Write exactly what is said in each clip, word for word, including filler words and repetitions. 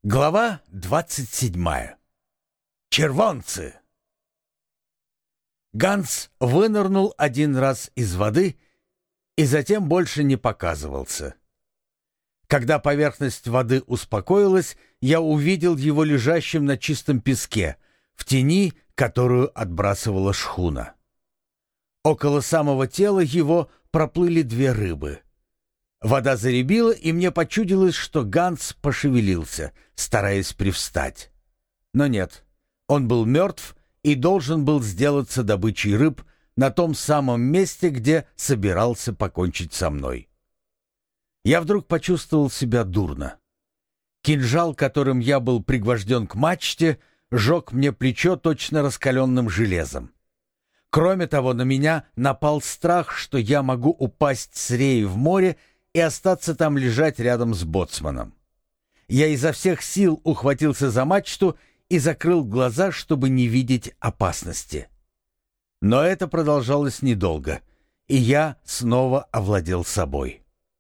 Глава двадцать седьмая. Червонцы. Ганс вынырнул один раз из воды и затем больше не показывался. Когда поверхность воды успокоилась, я увидел его лежащим на чистом песке, в тени, которую отбрасывала шхуна. Около самого тела его проплыли две рыбы. Вода заребила, и мне почудилось, что Ганс пошевелился, стараясь привстать. Но нет, он был мертв и должен был сделаться добычей рыб на том самом месте, где собирался покончить со мной. Я вдруг почувствовал себя дурно. Кинжал, которым я был пригвожден к мачте, жег мне плечо точно раскаленным железом. Кроме того, на меня напал страх, что я могу упасть с реи в море и остаться там лежать рядом с боцманом. Я изо всех сил ухватился за мачту и закрыл глаза, чтобы не видеть опасности. Но это продолжалось недолго, и я снова овладел собой.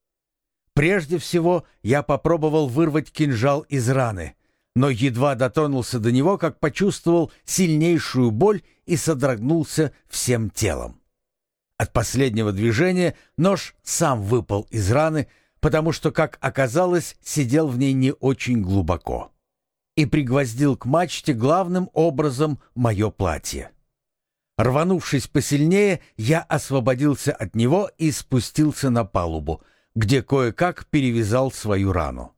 Прежде всего я попробовал вырвать кинжал из раны, но едва дотронулся до него, как почувствовал сильнейшую боль и содрогнулся всем телом. От последнего движения нож сам выпал из раны, потому что, как оказалось, сидел в ней не очень глубоко, и пригвоздил к мачте главным образом мое платье. Рванувшись посильнее, я освободился от него и спустился на палубу, где кое-как перевязал свою рану.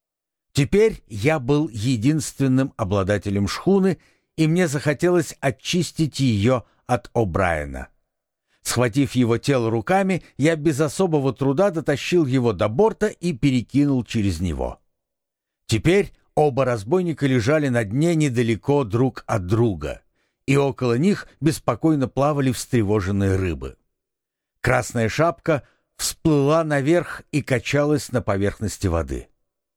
Теперь я был единственным обладателем шхуны, и мне захотелось очистить ее от О'Брайена. Схватив его тело руками, я без особого труда дотащил его до борта и перекинул через него. Теперь оба разбойника лежали на дне недалеко друг от друга, и около них беспокойно плавали встревоженные рыбы. Красная шапка всплыла наверх и качалась на поверхности воды.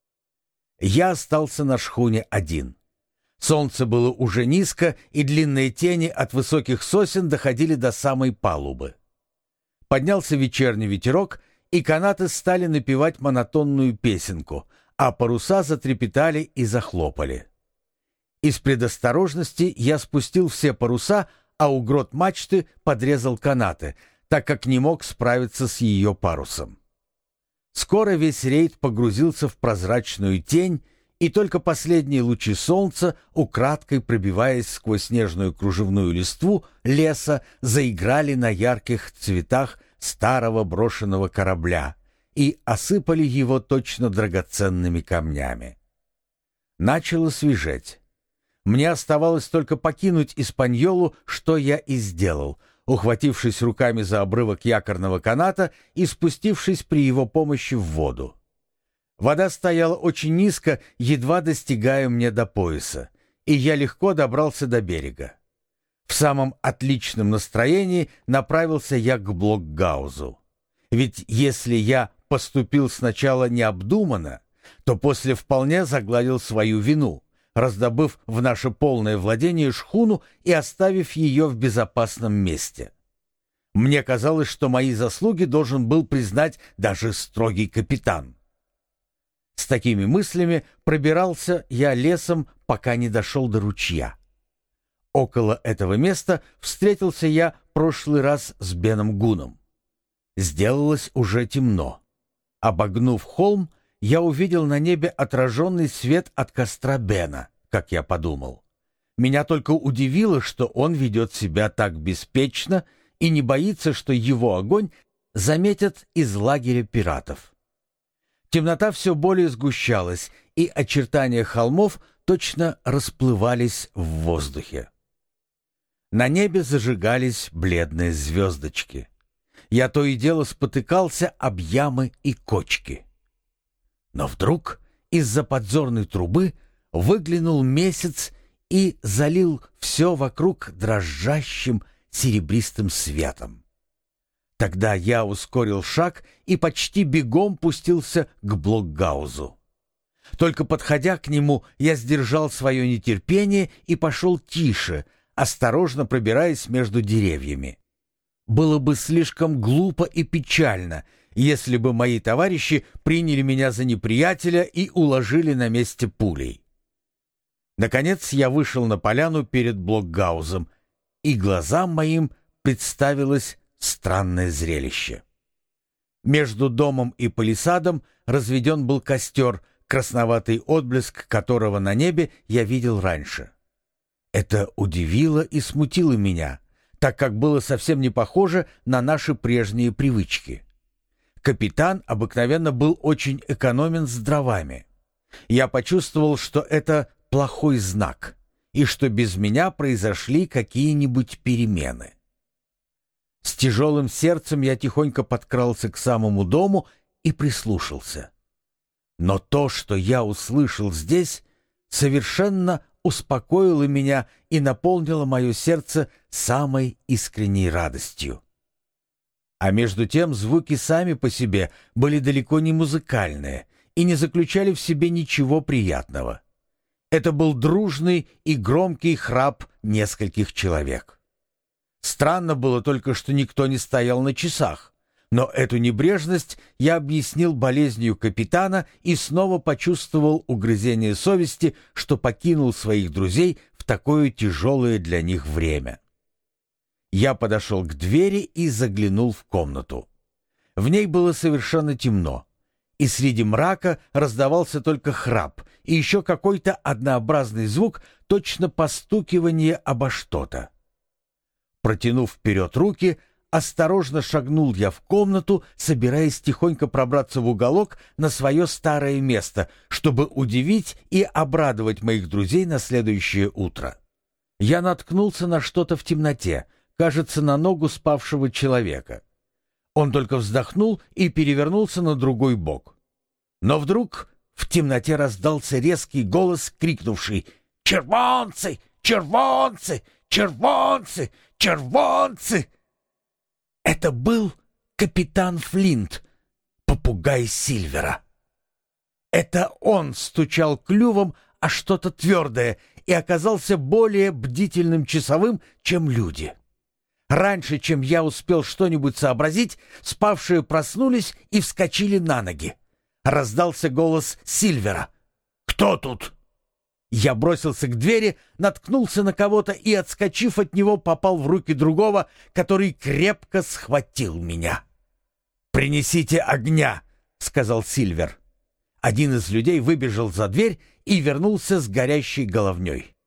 Я остался на шхуне один. Солнце было уже низко, и длинные тени от высоких сосен доходили до самой палубы. Поднялся вечерний ветерок, и канаты стали напевать монотонную песенку, а паруса затрепетали и захлопали. Из предосторожности я спустил все паруса, а у грот мачты подрезал канаты, так как не мог справиться с ее парусом. Скоро весь рейд погрузился в прозрачную тень, и только последние лучи солнца, украдкой пробиваясь сквозь снежную кружевную листву леса, заиграли на ярких цветах старого брошенного корабля и осыпали его точно драгоценными камнями. Начало свежеть. Мне оставалось только покинуть Испаньолу, что я и сделал, ухватившись руками за обрывок якорного каната и спустившись при его помощи в воду. Вода стояла очень низко, едва достигая мне до пояса, и я легко добрался до берега. В самом отличном настроении направился я к Блокгаузу. Ведь если я поступил сначала необдуманно, то после вполне загладил свою вину, раздобыв в наше полное владение шхуну и оставив ее в безопасном месте. Мне казалось, что мои заслуги должен был признать даже строгий капитан. С такими мыслями пробирался я лесом, пока не дошел до ручья. Около этого места встретился я прошлый раз с Беном Гуном. Сделалось уже темно. Обогнув холм, я увидел на небе отраженный свет от костра Бена, как я подумал. Меня только удивило, что он ведет себя так беспечно и не боится, что его огонь заметят из лагеря пиратов. Темнота все более сгущалась, и очертания холмов точно расплывались в воздухе. На небе зажигались бледные звездочки. Я то и дело спотыкался об ямы и кочки. Но вдруг из-за подзорной трубы выглянул месяц и залил все вокруг дрожащим серебристым светом. Тогда я ускорил шаг и почти бегом пустился к Блокгаузу. Только подходя к нему, я сдержал свое нетерпение и пошел тише, осторожно пробираясь между деревьями. Было бы слишком глупо и печально, если бы мои товарищи приняли меня за неприятеля и уложили на месте пулей. Наконец я вышел на поляну перед блокгаузом, и глазам моим представилось странное зрелище. Между домом и палисадом разведен был костер, красноватый отблеск которого на небе я видел раньше. Это удивило и смутило меня, так как было совсем не похоже на наши прежние привычки. Капитан обыкновенно был очень экономен с дровами. Я почувствовал, что это плохой знак, и что без меня произошли какие-нибудь перемены. С тяжелым сердцем я тихонько подкрался к самому дому и прислушался. Но то, что я услышал здесь, совершенно успокоило меня и наполнило мое сердце самой искренней радостью. А между тем звуки сами по себе были далеко не музыкальные и не заключали в себе ничего приятного. Это был дружный и громкий храп нескольких человек. Странно было только, что никто не стоял на часах, но эту небрежность я объяснил болезнью капитана и снова почувствовал угрызение совести, что покинул своих друзей в такое тяжелое для них время. Я подошел к двери и заглянул в комнату. В ней было совершенно темно, и среди мрака раздавался только храп и еще какой-то однообразный звук, точно постукивание обо что-то. Протянув вперед руки, осторожно шагнул я в комнату, собираясь тихонько пробраться в уголок на свое старое место, чтобы удивить и обрадовать моих друзей на следующее утро. Я наткнулся на что-то в темноте, кажется, на ногу спавшего человека. Он только вздохнул и перевернулся на другой бок. Но вдруг в темноте раздался резкий голос, крикнувший «Червонцы! Червонцы! Червонцы! Червонцы!» Это был капитан Флинт, попугай Сильвера. Это он стучал клювом о что-то твердое и оказался более бдительным часовым, чем люди. Раньше, чем я успел что-нибудь сообразить, спавшие проснулись и вскочили на ноги. Раздался голос Сильвера. «Кто тут?» Я бросился к двери, наткнулся на кого-то и, отскочив от него, попал в руки другого, который крепко схватил меня. «Принесите огня!» — сказал Сильвер. Один из людей выбежал за дверь и вернулся с горящей головней.